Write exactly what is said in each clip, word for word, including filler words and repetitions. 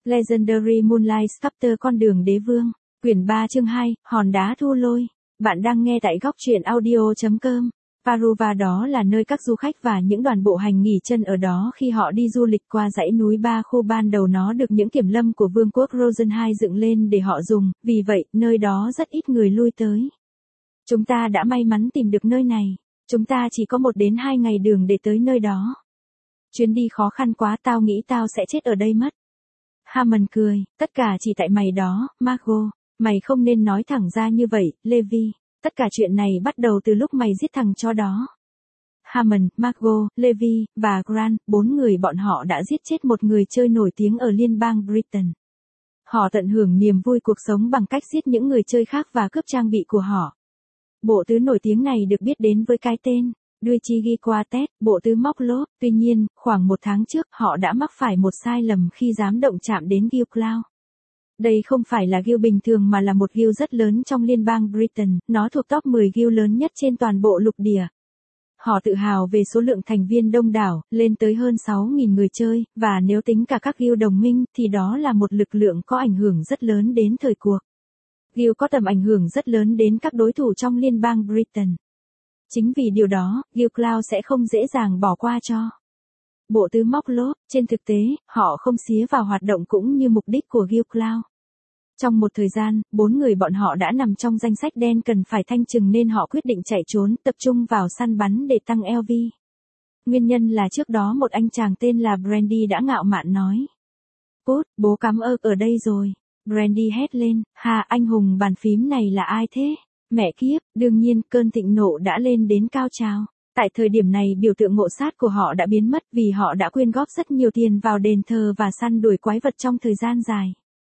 Legendary Moonlight Sculptor Con đường đế vương, quyển ba chương hai, hòn đá thu lôi. Bạn đang nghe tại góc truyện audio chấm com. Paruva đó là nơi các du khách và những đoàn bộ hành nghỉ chân ở đó khi họ đi du lịch qua dãy núi Ba Khu. Ban đầu nó được những kiểm lâm của vương quốc Rosenheim dựng lên để họ dùng, vì vậy, nơi đó rất ít người lui tới. Chúng ta đã may mắn tìm được nơi này. Chúng ta chỉ có một đến hai ngày đường để tới nơi đó. Chuyến đi khó khăn quá, tao nghĩ tao sẽ chết ở đây mất. Hammond cười, tất cả chỉ tại mày đó, Margot. Mày không nên nói thẳng ra như vậy, Levi. Tất cả chuyện này bắt đầu từ lúc mày giết thằng chó đó. Hammond, Margot, Levi, và Grant, bốn người bọn họ đã giết chết một người chơi nổi tiếng ở liên bang Britain. Họ tận hưởng niềm vui cuộc sống bằng cách giết những người chơi khác và cướp trang bị của họ. Bộ tứ nổi tiếng này được biết đến với cái tên Dweezil Quartet, bộ tứ móc lốp. Tuy nhiên, khoảng một tháng trước, họ đã mắc phải một sai lầm khi dám động chạm đến Guild Cloud. Đây không phải là guild bình thường mà là một guild rất lớn trong liên bang Britain, nó thuộc top mười guild lớn nhất trên toàn bộ lục địa. Họ tự hào về số lượng thành viên đông đảo, lên tới hơn sáu nghìn người chơi, và nếu tính cả các guild đồng minh, thì đó là một lực lượng có ảnh hưởng rất lớn đến thời cuộc. Guild có tầm ảnh hưởng rất lớn đến các đối thủ trong liên bang Britain. Chính vì điều đó, Guild Cloud sẽ không dễ dàng bỏ qua cho bộ tứ móc lốp. Trên thực tế, họ không xía vào hoạt động cũng như mục đích của Guild Cloud. Trong một thời gian, bốn người bọn họ đã nằm trong danh sách đen cần phải thanh trừng nên họ quyết định chạy trốn, tập trung vào săn bắn để tăng lờ vê. Nguyên nhân là trước đó một anh chàng tên là Brandy đã ngạo mạn nói: "Cút, bố cắm ơ ở đây rồi." Brandy hét lên: "Hà, anh hùng bàn phím này là ai thế? Mẹ kiếp!" Đương nhiên, cơn thịnh nộ đã lên đến cao trào. Tại thời điểm này biểu tượng ngộ sát của họ đã biến mất vì họ đã quyên góp rất nhiều tiền vào đền thờ và săn đuổi quái vật trong thời gian dài.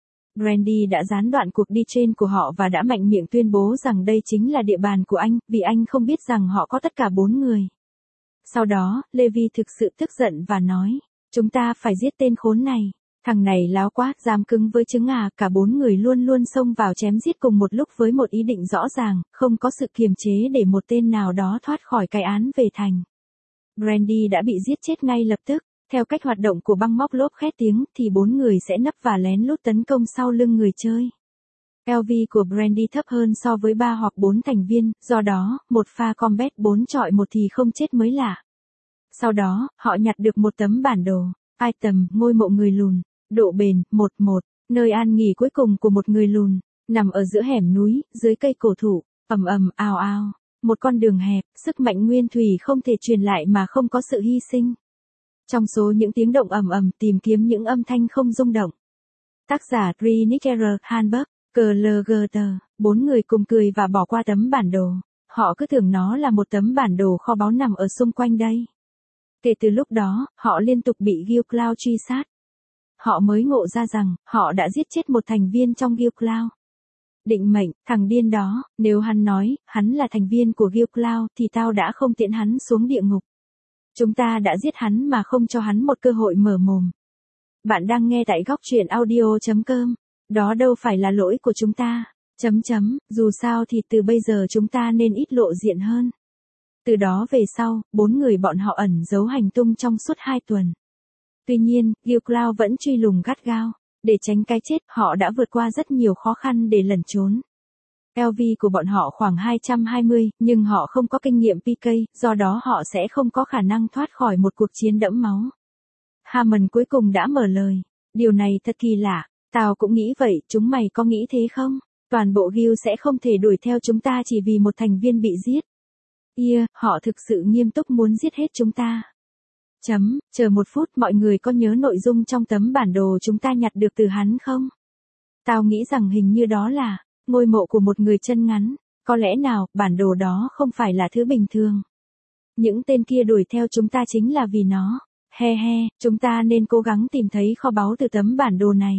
Brandy đã gián đoạn cuộc đi trên của họ và đã mạnh miệng tuyên bố rằng đây chính là địa bàn của anh, vì anh không biết rằng họ có tất cả bốn người. Sau đó, Levi thực sự tức giận và nói: "Chúng ta phải giết tên khốn này. Thằng này láo quá, dám cứng với trứng à." Cả bốn người luôn luôn xông vào chém giết cùng một lúc với một ý định rõ ràng, không có sự kiềm chế để một tên nào đó thoát khỏi cái án về thành. Brandy đã bị giết chết ngay lập tức. Theo cách hoạt động của băng móc lốp khét tiếng, thì bốn người sẽ nấp và lén lút tấn công sau lưng người chơi. lờ vê của Brandy thấp hơn so với ba hoặc bốn thành viên, do đó, một pha combat bốn chọi một thì không chết mới lạ. Sau đó, họ nhặt được một tấm bản đồ. Item, ngôi mộ người lùn. Độ bền, một một. Nơi an nghỉ cuối cùng của một người lùn. Nằm ở giữa hẻm núi, dưới cây cổ thụ. Ầm ầm, ào ào. Một con đường hẹp, sức mạnh nguyên thủy không thể truyền lại mà không có sự hy sinh. Trong số những tiếng động ầm ầm, tìm kiếm những âm thanh không rung động. Tác giả Trinikerer Hanberg, cờ lờ giê tê. Bốn người cùng cười và bỏ qua tấm bản đồ. Họ cứ tưởng nó là một tấm bản đồ kho báu nằm ở xung quanh đây. Kể từ lúc đó, họ liên tục bị Guild Cloud truy sát. Họ mới ngộ ra rằng, họ đã giết chết một thành viên trong Guild Cloud. Định mệnh, thằng điên đó, nếu hắn nói, hắn là thành viên của Guild Cloud thì tao đã không tiễn hắn xuống địa ngục. Chúng ta đã giết hắn mà không cho hắn một cơ hội mở mồm. Bạn đang nghe tại góc truyện audio chấm com. Đó đâu phải là lỗi của chúng ta. Chấm chấm, dù sao thì từ bây giờ chúng ta nên ít lộ diện hơn. Từ đó về sau, bốn người bọn họ ẩn giấu hành tung trong suốt hai tuần. Tuy nhiên, Guild Cloud vẫn truy lùng gắt gao. Để tránh cái chết, họ đã vượt qua rất nhiều khó khăn để lẩn trốn. lờ vê của bọn họ khoảng hai trăm hai mươi, nhưng họ không có kinh nghiệm pê ca, do đó họ sẽ không có khả năng thoát khỏi một cuộc chiến đẫm máu. Hammond cuối cùng đã mở lời. Điều này thật kỳ lạ. Tao cũng nghĩ vậy, chúng mày có nghĩ thế không? Toàn bộ guild sẽ không thể đuổi theo chúng ta chỉ vì một thành viên bị giết. Yeah, họ thực sự nghiêm túc muốn giết hết chúng ta. Chấm, chờ một phút, mọi người có nhớ nội dung trong tấm bản đồ chúng ta nhặt được từ hắn không? Tao nghĩ rằng hình như đó là ngôi mộ của một người chân ngắn. Có lẽ nào, bản đồ đó không phải là thứ bình thường. Những tên kia đuổi theo chúng ta chính là vì nó. He he, chúng ta nên cố gắng tìm thấy kho báu từ tấm bản đồ này.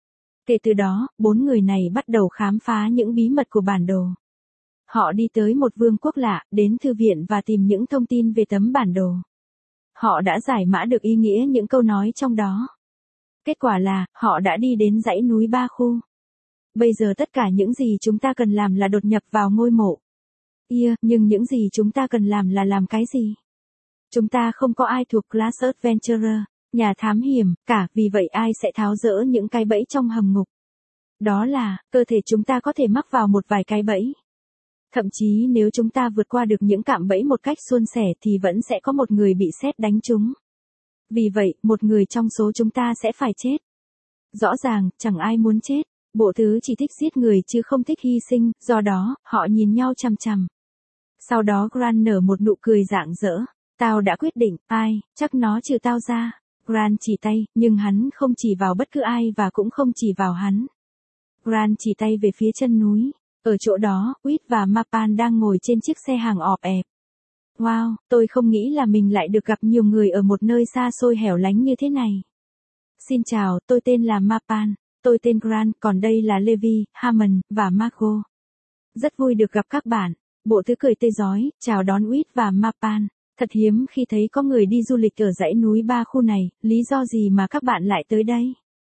Kể từ đó, bốn người này bắt đầu khám phá những bí mật của bản đồ. Họ đi tới một vương quốc lạ, đến thư viện và tìm những thông tin về tấm bản đồ. Họ đã giải mã được ý nghĩa những câu nói trong đó. Kết quả là, họ đã đi đến dãy núi Ba Khu. Bây giờ tất cả những gì chúng ta cần làm là đột nhập vào ngôi mộ. Yeah, nhưng những gì chúng ta cần làm là làm cái gì? Chúng ta không có ai thuộc Class Adventurer. nhà thám hiểm, cả, vì vậy ai sẽ tháo dỡ những cái bẫy trong hầm ngục? Đó là, cơ thể chúng ta có thể mắc vào một vài cái bẫy. Thậm chí nếu chúng ta vượt qua được những cạm bẫy một cách suôn sẻ thì vẫn sẽ có một người bị sét đánh trúng. Vì vậy, một người trong số chúng ta sẽ phải chết. Rõ ràng, chẳng ai muốn chết. Bộ tứ chỉ thích giết người chứ không thích hy sinh, do đó, họ nhìn nhau chằm chằm. Sau đó Grant nở một nụ cười rạng rỡ. Tao đã quyết định, ai, chắc nó trừ tao ra. Grant chỉ tay, nhưng hắn không chỉ vào bất cứ ai và cũng không chỉ vào hắn. Grant chỉ tay về phía chân núi. Ở chỗ đó, Whit và Mapan đang ngồi trên chiếc xe hàng ọp ẹp. Wow, tôi không nghĩ là mình lại được gặp nhiều người ở một nơi xa xôi hẻo lánh như thế này. Xin chào, tôi tên là Mapan. Tôi tên Grant, còn đây là Levi, Hammond, và Margot. Rất vui được gặp các bạn. Bộ tứ cười tươi rói, chào đón Whit và Mapan. Thật hiếm khi thấy có người đi du lịch ở dãy núi ba khu này, lý do gì mà các bạn lại tới đây?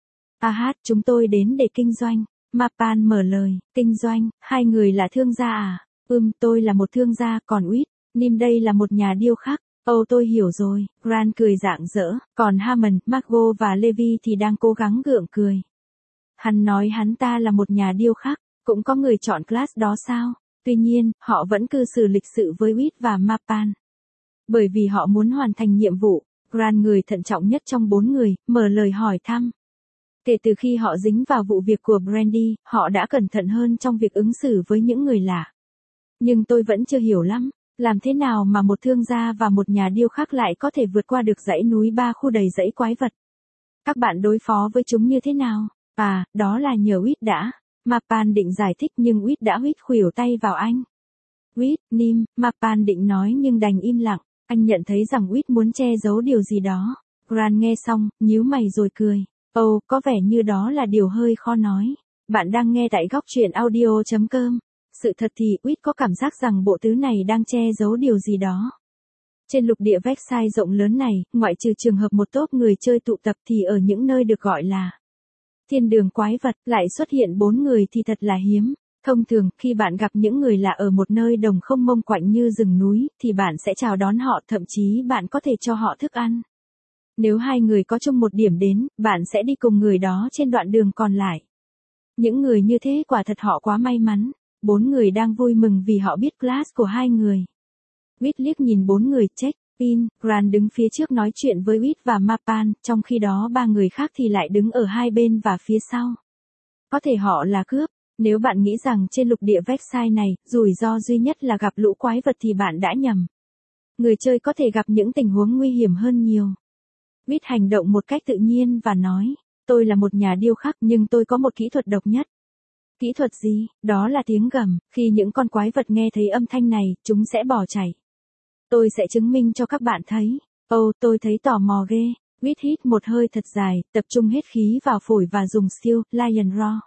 À hát, chúng tôi đến để kinh doanh. Mapan mở lời, kinh doanh, hai người là thương gia à? Ừm, tôi là một thương gia, còn Whit, Nim đây là một nhà điêu khắc. Ồ tôi hiểu rồi, Grant cười rạng rỡ, còn Hammond, Margot và Levi thì đang cố gắng gượng cười. Hắn nói hắn ta là một nhà điêu khắc, cũng có người chọn class đó sao? Tuy nhiên, họ vẫn cư xử lịch sự với Whit và Mapan. Bởi vì họ muốn hoàn thành nhiệm vụ, Grant người thận trọng nhất trong bốn người, mở lời hỏi thăm. Kể từ khi họ dính vào vụ việc của Brandy, họ đã cẩn thận hơn trong việc ứng xử với những người lạ. Nhưng tôi vẫn chưa hiểu lắm, làm thế nào mà một thương gia và một nhà điêu khắc lại có thể vượt qua được dãy núi ba khu đầy rẫy quái vật. Các bạn đối phó với chúng như thế nào? À, đó là nhờ Whit đã. Mapan định giải thích nhưng Whit đã huýt khuỷu tay vào anh. Whit, Nim, Mapan định nói nhưng đành im lặng. Anh nhận thấy rằng Whit muốn che giấu điều gì đó. Grant nghe xong, nhíu mày rồi cười. Ồ, có vẻ như đó là điều hơi khó nói. Bạn đang nghe tại góc truyện audio chấm com. Sự thật thì, Whit có cảm giác rằng bộ tứ này đang che giấu điều gì đó. Trên lục địa Vexai rộng lớn này, ngoại trừ trường hợp một tốp người chơi tụ tập thì ở những nơi được gọi là thiên đường quái vật, lại xuất hiện bốn người thì thật là hiếm. Thông thường, khi bạn gặp những người lạ ở một nơi đồng không mông quạnh như rừng núi, thì bạn sẽ chào đón họ, thậm chí bạn có thể cho họ thức ăn. Nếu hai người có chung một điểm đến, bạn sẽ đi cùng người đó trên đoạn đường còn lại. Những người như thế quả thật họ quá may mắn. Bốn người đang vui mừng vì họ biết class của hai người. Whit liếc nhìn bốn người, check, in, Grant đứng phía trước nói chuyện với Whit và Mapan, trong khi đó ba người khác thì lại đứng ở hai bên và phía sau. Có thể họ là cướp. Nếu bạn nghĩ rằng trên lục địa Vexai này, rủi ro duy nhất là gặp lũ quái vật thì bạn đã nhầm. Người chơi có thể gặp những tình huống nguy hiểm hơn nhiều. Whit hành động một cách tự nhiên và nói, tôi là một nhà điêu khắc nhưng tôi có một kỹ thuật độc nhất. Kỹ thuật gì? Đó là tiếng gầm, khi những con quái vật nghe thấy âm thanh này, chúng sẽ bỏ chạy. Tôi sẽ chứng minh cho các bạn thấy. Ồ, tôi thấy tò mò ghê. Whit hít một hơi thật dài, tập trung hết khí vào phổi và dùng siêu, Lion Roar.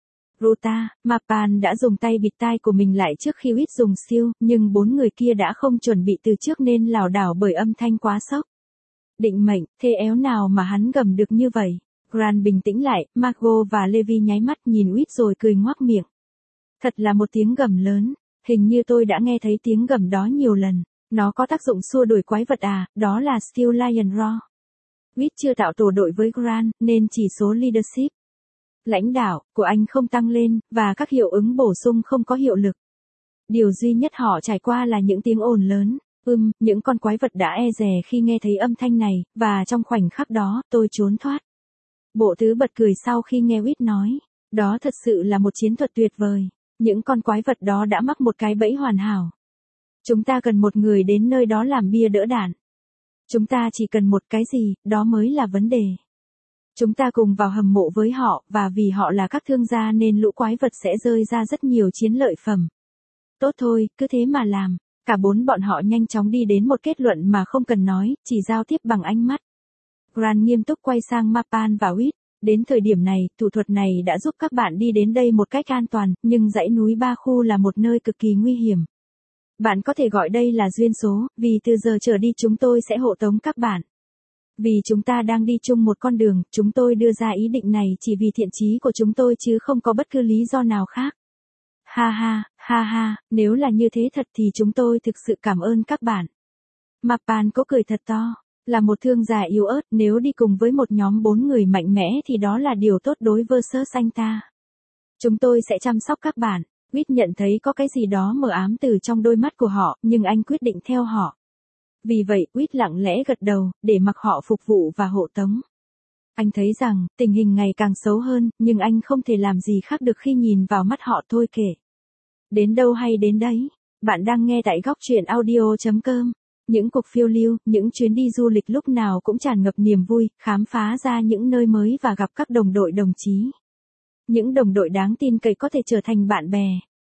Ruta, Mapan đã dùng tay bịt tai của mình lại trước khi Whit dùng siêu, nhưng bốn người kia đã không chuẩn bị từ trước nên lảo đảo bởi âm thanh quá sốc. Định mệnh, thế éo nào mà hắn gầm được như vậy? Grant bình tĩnh lại, Margot và Levi nháy mắt nhìn Whit rồi cười ngoác miệng. Thật là một tiếng gầm lớn, hình như tôi đã nghe thấy tiếng gầm đó nhiều lần. Nó có tác dụng xua đuổi quái vật à, đó là Steel Lion Roar. Whit chưa tạo tổ đội với Grant, nên chỉ số leadership, lãnh đạo, của anh không tăng lên, và các hiệu ứng bổ sung không có hiệu lực. Điều duy nhất họ trải qua là những tiếng ồn lớn. Ừm, những con quái vật đã e dè khi nghe thấy âm thanh này, và trong khoảnh khắc đó, tôi trốn thoát. Bộ tứ bật cười sau khi nghe Whit nói. Đó thật sự là một chiến thuật tuyệt vời. Những con quái vật đó đã mắc một cái bẫy hoàn hảo. Chúng ta cần một người đến nơi đó làm bia đỡ đạn. Chúng ta chỉ cần một cái gì, đó mới là vấn đề. Chúng ta cùng vào hầm mộ với họ, và vì họ là các thương gia nên lũ quái vật sẽ rơi ra rất nhiều chiến lợi phẩm. Tốt thôi, cứ thế mà làm. Cả bốn bọn họ nhanh chóng đi đến một kết luận mà không cần nói, chỉ giao tiếp bằng ánh mắt. Grant nghiêm túc quay sang Mapan và Whit. Đến thời điểm này, thủ thuật này đã giúp các bạn đi đến đây một cách an toàn, nhưng dãy núi ba khu là một nơi cực kỳ nguy hiểm. Bạn có thể gọi đây là duyên số, vì từ giờ trở đi chúng tôi sẽ hộ tống các bạn. Vì chúng ta đang đi chung một con đường, chúng tôi đưa ra ý định này chỉ vì thiện chí của chúng tôi chứ không có bất cứ lý do nào khác. Ha ha, ha ha, nếu là như thế thật thì chúng tôi thực sự cảm ơn các bạn. Mapan có cười thật to. Là một thương gia yếu ớt, nếu đi cùng với một nhóm bốn người mạnh mẽ thì đó là điều tốt đối versus anh ta. Chúng tôi sẽ chăm sóc các bạn. Quýt nhận thấy có cái gì đó mờ ám từ trong đôi mắt của họ, nhưng anh quyết định theo họ. Vì vậy, Quýt lặng lẽ gật đầu, để mặc họ phục vụ và hộ tống. Anh thấy rằng, tình hình ngày càng xấu hơn, nhưng anh không thể làm gì khác được khi nhìn vào mắt họ thôi kể. Đến đâu hay đến đấy. Bạn đang nghe tại góc truyện audio chấm com. Những cuộc phiêu lưu, những chuyến đi du lịch lúc nào cũng tràn ngập niềm vui, khám phá ra những nơi mới và gặp các đồng đội đồng chí. Những đồng đội đáng tin cậy có thể trở thành bạn bè.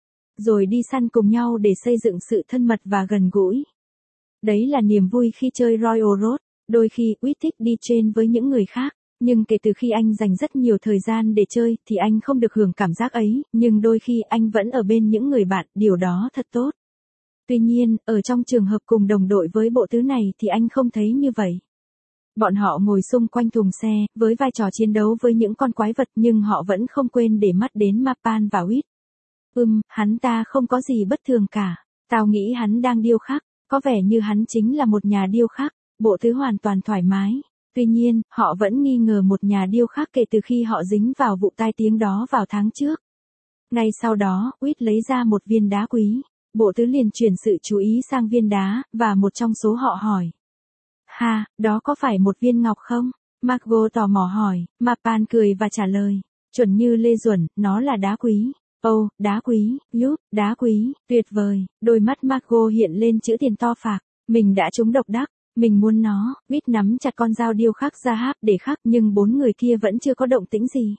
Rồi đi săn cùng nhau để xây dựng sự thân mật và gần gũi. Đấy là niềm vui khi chơi Royal Road. Đôi khi, Quýt thích đi trên với những người khác. Nhưng kể từ khi anh dành rất nhiều thời gian để chơi, thì anh không được hưởng cảm giác ấy, nhưng đôi khi anh vẫn ở bên những người bạn, điều đó thật tốt. Tuy nhiên, ở trong trường hợp cùng đồng đội với bộ tứ này thì anh không thấy như vậy. Bọn họ ngồi xung quanh thùng xe, với vai trò chiến đấu với những con quái vật nhưng họ vẫn không quên để mắt đến Mapan và Quýt. Ừm, hắn ta không có gì bất thường cả. Tao nghĩ hắn đang điêu khắc, có vẻ như hắn chính là một nhà điêu khắc, bộ tứ hoàn toàn thoải mái. Tuy nhiên, họ vẫn nghi ngờ một nhà điêu khắc kể từ khi họ dính vào vụ tai tiếng đó vào tháng trước. Ngay sau đó, Quýt lấy ra một viên đá quý. Bộ tứ liền chuyển sự chú ý sang viên đá, và một trong số họ hỏi. Ha, đó có phải một viên ngọc không? Margot tò mò hỏi, Mapan cười và trả lời. Chuẩn như Lê Duẩn, nó là đá quý. Ồ, oh, đá quý, Yup, đá quý, tuyệt vời. Đôi mắt Margot hiện lên chữ tiền to phạc. Mình đã trúng độc đắc. Mình muốn nó. Quýt nắm chặt con dao điêu khắc ra háp để khắc, nhưng bốn người kia vẫn chưa có động tĩnh gì.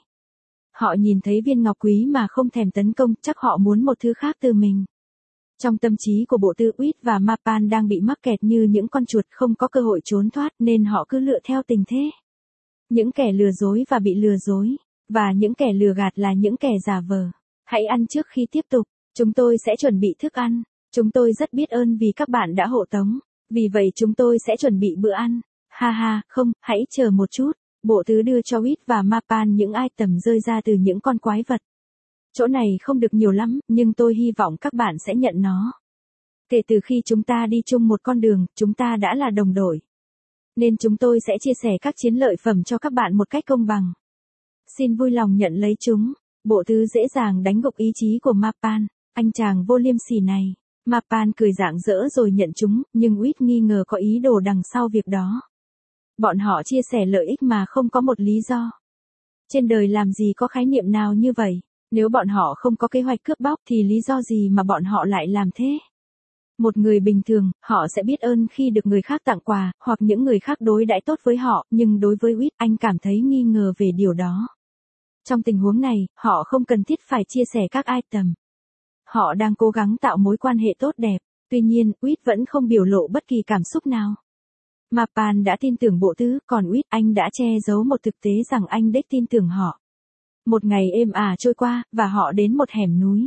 Họ nhìn thấy viên ngọc quý mà không thèm tấn công, chắc họ muốn một thứ khác từ mình. Trong tâm trí của bộ tư, Quýt và Mapan đang bị mắc kẹt như những con chuột không có cơ hội trốn thoát, nên họ cứ lựa theo tình thế. Những kẻ lừa dối và bị lừa dối, và những kẻ lừa gạt là những kẻ giả vờ. Hãy ăn trước khi tiếp tục. Chúng tôi sẽ chuẩn bị thức ăn. Chúng tôi rất biết ơn vì các bạn đã hộ tống. Vì vậy chúng tôi sẽ chuẩn bị bữa ăn. Ha ha, không, hãy chờ một chút. Bộ tứ đưa cho Quýt và Mapan những item rơi ra từ những con quái vật. Chỗ này không được nhiều lắm, nhưng tôi hy vọng các bạn sẽ nhận nó. Kể từ khi chúng ta đi chung một con đường, chúng ta đã là đồng đội. Nên chúng tôi sẽ chia sẻ các chiến lợi phẩm cho các bạn một cách công bằng. Xin vui lòng nhận lấy chúng. Bộ tứ dễ dàng đánh gục ý chí của Mapan. Anh chàng vô liêm sỉ này. Mapan cười rạng rỡ rồi nhận chúng, nhưng Quýt nghi ngờ có ý đồ đằng sau việc đó. Bọn họ chia sẻ lợi ích mà không có một lý do. Trên đời làm gì có khái niệm nào như vậy? Nếu bọn họ không có kế hoạch cướp bóc thì lý do gì mà bọn họ lại làm thế? Một người bình thường, họ sẽ biết ơn khi được người khác tặng quà, hoặc những người khác đối đãi tốt với họ, nhưng đối với Quýt, anh cảm thấy nghi ngờ về điều đó. Trong tình huống này, họ không cần thiết phải chia sẻ các item. Họ đang cố gắng tạo mối quan hệ tốt đẹp, tuy nhiên, Quýt vẫn không biểu lộ bất kỳ cảm xúc nào. Mapan đã tin tưởng bộ tứ, còn Quýt, anh đã che giấu một thực tế rằng anh đếch tin tưởng họ. Một ngày êm ả trôi qua, và họ đến một hẻm núi.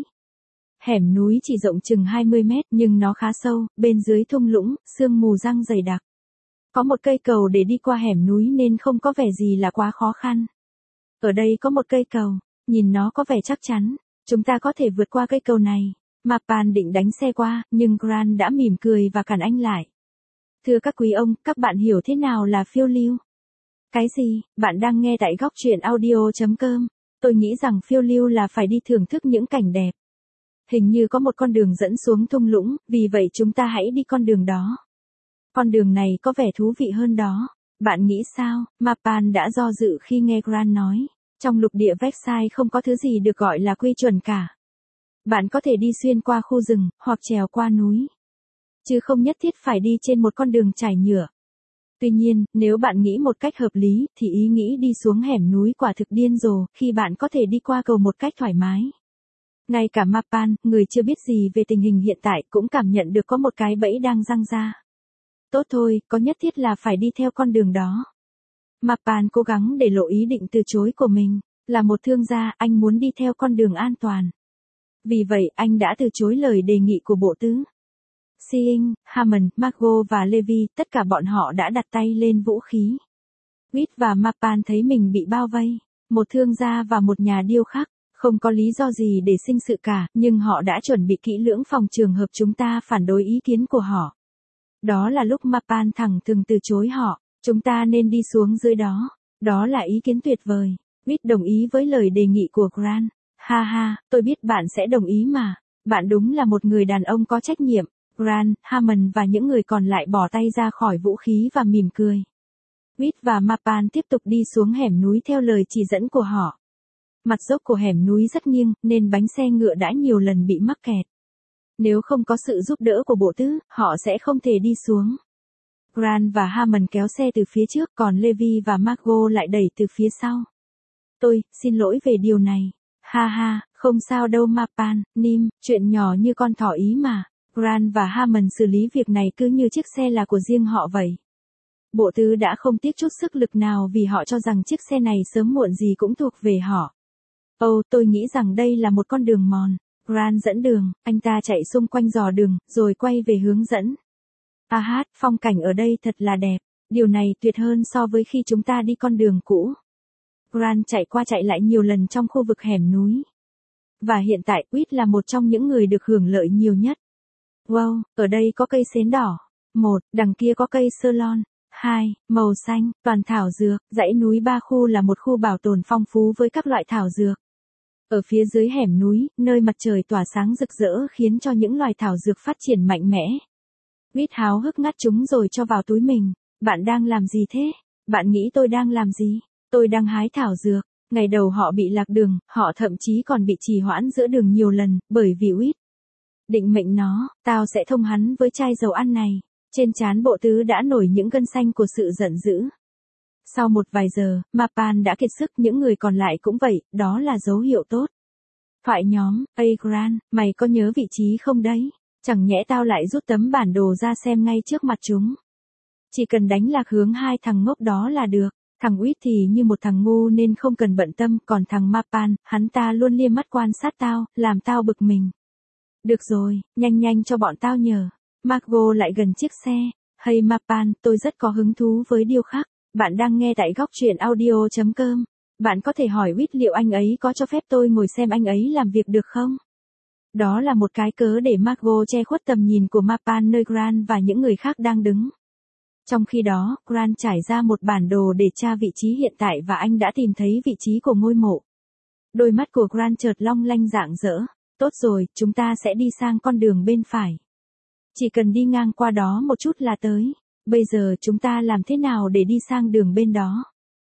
Hẻm núi chỉ rộng chừng hai mươi mét, nhưng nó khá sâu, bên dưới thung lũng, sương mù răng dày đặc. Có một cây cầu để đi qua hẻm núi nên không có vẻ gì là quá khó khăn. Ở đây có một cây cầu, nhìn nó có vẻ chắc chắn. Chúng ta có thể vượt qua cây cầu này. Mapan định đánh xe qua, nhưng Grant đã mỉm cười và cản anh lại. Thưa các quý ông, các bạn hiểu thế nào là phiêu lưu? Cái gì? Bạn đang nghe tại góc truyện audio chấm com. Tôi nghĩ rằng phiêu lưu là phải đi thưởng thức những cảnh đẹp. Hình như có một con đường dẫn xuống thung lũng, vì vậy chúng ta hãy đi con đường đó. Con đường này có vẻ thú vị hơn đó. Bạn nghĩ sao? Mapan đã do dự khi nghe Grant nói. Trong lục địa Versailles không có thứ gì được gọi là quy chuẩn cả. Bạn có thể đi xuyên qua khu rừng, hoặc trèo qua núi. Chứ không nhất thiết phải đi trên một con đường trải nhựa. Tuy nhiên, nếu bạn nghĩ một cách hợp lý, thì ý nghĩ đi xuống hẻm núi quả thực điên rồ, khi bạn có thể đi qua cầu một cách thoải mái. Ngay cả Mapan, người chưa biết gì về tình hình hiện tại, cũng cảm nhận được có một cái bẫy đang giăng ra. Tốt thôi, có nhất thiết là phải đi theo con đường đó. Mapan cố gắng để lộ ý định từ chối của mình. Là một thương gia, anh muốn đi theo con đường an toàn. Vì vậy, anh đã từ chối lời đề nghị của bộ tứ. Seeing, Hammond, Margot và Levi, tất cả bọn họ đã đặt tay lên vũ khí. Quýt và Mapan thấy mình bị bao vây. Một thương gia và một nhà điêu khắc. Không có lý do gì để sinh sự cả, nhưng họ đã chuẩn bị kỹ lưỡng phòng trường hợp chúng ta phản đối ý kiến của họ. Đó là lúc Mapan thẳng thừng từ chối họ, chúng ta nên đi xuống dưới đó. Đó là ý kiến tuyệt vời. Reed đồng ý với lời đề nghị của Grant. Ha ha, tôi biết bạn sẽ đồng ý mà. Bạn đúng là một người đàn ông có trách nhiệm. Grant, Hammond và những người còn lại bỏ tay ra khỏi vũ khí và mỉm cười. Reed và Mapan tiếp tục đi xuống hẻm núi theo lời chỉ dẫn của họ. Mặt dốc của hẻm núi rất nghiêng, nên bánh xe ngựa đã nhiều lần bị mắc kẹt. Nếu không có sự giúp đỡ của bộ tứ, họ sẽ không thể đi xuống. Grant và Hammond kéo xe từ phía trước, còn Levi và Margot lại đẩy từ phía sau. Tôi, xin lỗi về điều này. Ha ha, không sao đâu Mapan, Nim, chuyện nhỏ như con thỏ ý mà. Grant và Hammond xử lý việc này cứ như chiếc xe là của riêng họ vậy. Bộ tứ đã không tiếc chút sức lực nào vì họ cho rằng chiếc xe này sớm muộn gì cũng thuộc về họ. Ồ, tôi nghĩ rằng đây là một con đường mòn. Grant dẫn đường, anh ta chạy xung quanh dò đường, rồi quay về hướng dẫn. À hát, phong cảnh ở đây thật là đẹp. Điều này tuyệt hơn so với khi chúng ta đi con đường cũ. Grant chạy qua chạy lại nhiều lần trong khu vực hẻm núi. Và hiện tại, Reed là một trong những người được hưởng lợi nhiều nhất. Wow, ở đây có cây sến đỏ. Một, đằng kia có cây sơ lon. Hai, màu xanh, toàn thảo dược. Dãy núi ba khu là một khu bảo tồn phong phú với các loại thảo dược. Ở phía dưới hẻm núi, nơi mặt trời tỏa sáng rực rỡ khiến cho những loài thảo dược phát triển mạnh mẽ. Reed háo hức ngắt chúng rồi cho vào túi mình. Bạn đang làm gì thế? Bạn nghĩ tôi đang làm gì? Tôi đang hái thảo dược. Ngày đầu họ bị lạc đường, họ thậm chí còn bị trì hoãn giữa đường nhiều lần, bởi vì Reed định mệnh nó, tao sẽ thông hắn với chai dầu ăn này. Trên trán bộ tứ đã nổi những gân xanh của sự giận dữ. Sau một vài giờ, Mapan đã kiệt sức, những người còn lại cũng vậy, đó là dấu hiệu tốt. Thoại nhóm, Ây Grant, mày có nhớ vị trí không đấy? Chẳng nhẽ tao lại rút tấm bản đồ ra xem ngay trước mặt chúng. Chỉ cần đánh lạc hướng hai thằng ngốc đó là được. Thằng Reed thì như một thằng ngu nên không cần bận tâm, còn thằng Mapan, hắn ta luôn liếc mắt quan sát tao, làm tao bực mình. Được rồi, nhanh nhanh cho bọn tao nhờ. Margot lại gần chiếc xe. Hey Mapan, tôi rất có hứng thú với điêu khắc. Bạn đang nghe tại góc truyện audio chấm com. Bạn có thể hỏi Reed liệu anh ấy có cho phép tôi ngồi xem anh ấy làm việc được không? Đó là một cái cớ để Margot che khuất tầm nhìn của Mapan nơi Grant và những người khác đang đứng. Trong khi đó, Grant trải ra một bản đồ để tra vị trí hiện tại và anh đã tìm thấy vị trí của ngôi mộ. Đôi mắt của Grant chợt long lanh rạng rỡ. Tốt rồi, chúng ta sẽ đi sang con đường bên phải. Chỉ cần đi ngang qua đó một chút là tới. Bây giờ chúng ta làm thế nào để đi sang đường bên đó?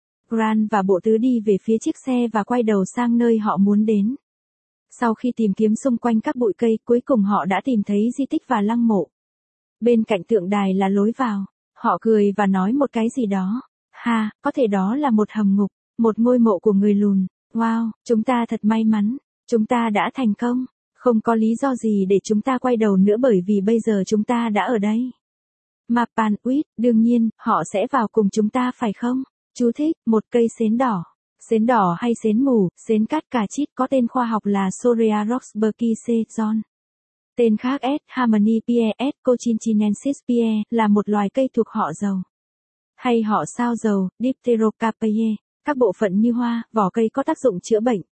Grant và bộ tứ đi về phía chiếc xe và quay đầu sang nơi họ muốn đến. Sau khi tìm kiếm xung quanh các bụi cây, cuối cùng họ đã tìm thấy di tích và lăng mộ. Bên cạnh tượng đài là lối vào. Họ cười và nói một cái gì đó. Ha, có thể đó là một hầm ngục, một ngôi mộ của người lùn. Wow, chúng ta thật may mắn. Chúng ta đã thành công. Không có lý do gì để chúng ta quay đầu nữa bởi vì bây giờ chúng ta đã ở đây. Mapan, Reed, đương nhiên, họ sẽ vào cùng chúng ta phải không? Chú thích, một cây sến đỏ. Sến đỏ hay sến mù, sến cát cà chít có tên khoa học là Sorea roxburghiaceae. Tên khác S. Harmony Pierre S. Cochinchinensis Pierre là một loài cây thuộc họ dầu. Hay họ sao dầu, Dipterocarpaceae. Các bộ phận như hoa, vỏ cây có tác dụng chữa bệnh.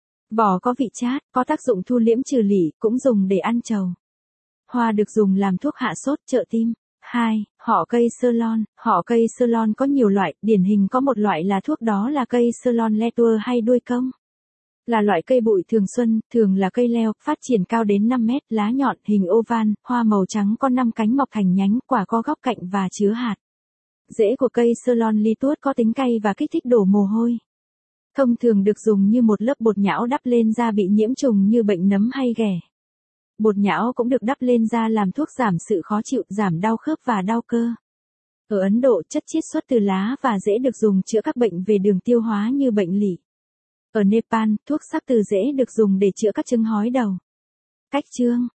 Vỏ có vị chát, có tác dụng thu liễm trừ lỷ, cũng dùng để ăn trầu. Hoa được dùng làm thuốc hạ sốt, trợ tim. Hai, họ cây sơ lon. Họ cây sơ lon có nhiều loại, điển hình có một loại là thuốc đó là cây sơ lon letua hay đuôi công. Là loại cây bụi thường xuân, thường là cây leo, phát triển cao đến năm mét, lá nhọn, hình oval, hoa màu trắng có năm cánh mọc thành nhánh, quả có góc cạnh và chứa hạt. Rễ của cây sơ lon li tuốt có tính cay và kích thích đổ mồ hôi. Thông thường được dùng như một lớp bột nhão đắp lên da bị nhiễm trùng như bệnh nấm hay ghẻ. Bột nhão cũng được đắp lên da làm thuốc giảm sự khó chịu, giảm đau khớp và đau cơ. Ở Ấn Độ, chất chiết xuất từ lá và rễ được dùng chữa các bệnh về đường tiêu hóa như bệnh lỵ. Ở Nepal, thuốc sắc từ rễ được dùng để chữa các chứng hói đầu. Cách chương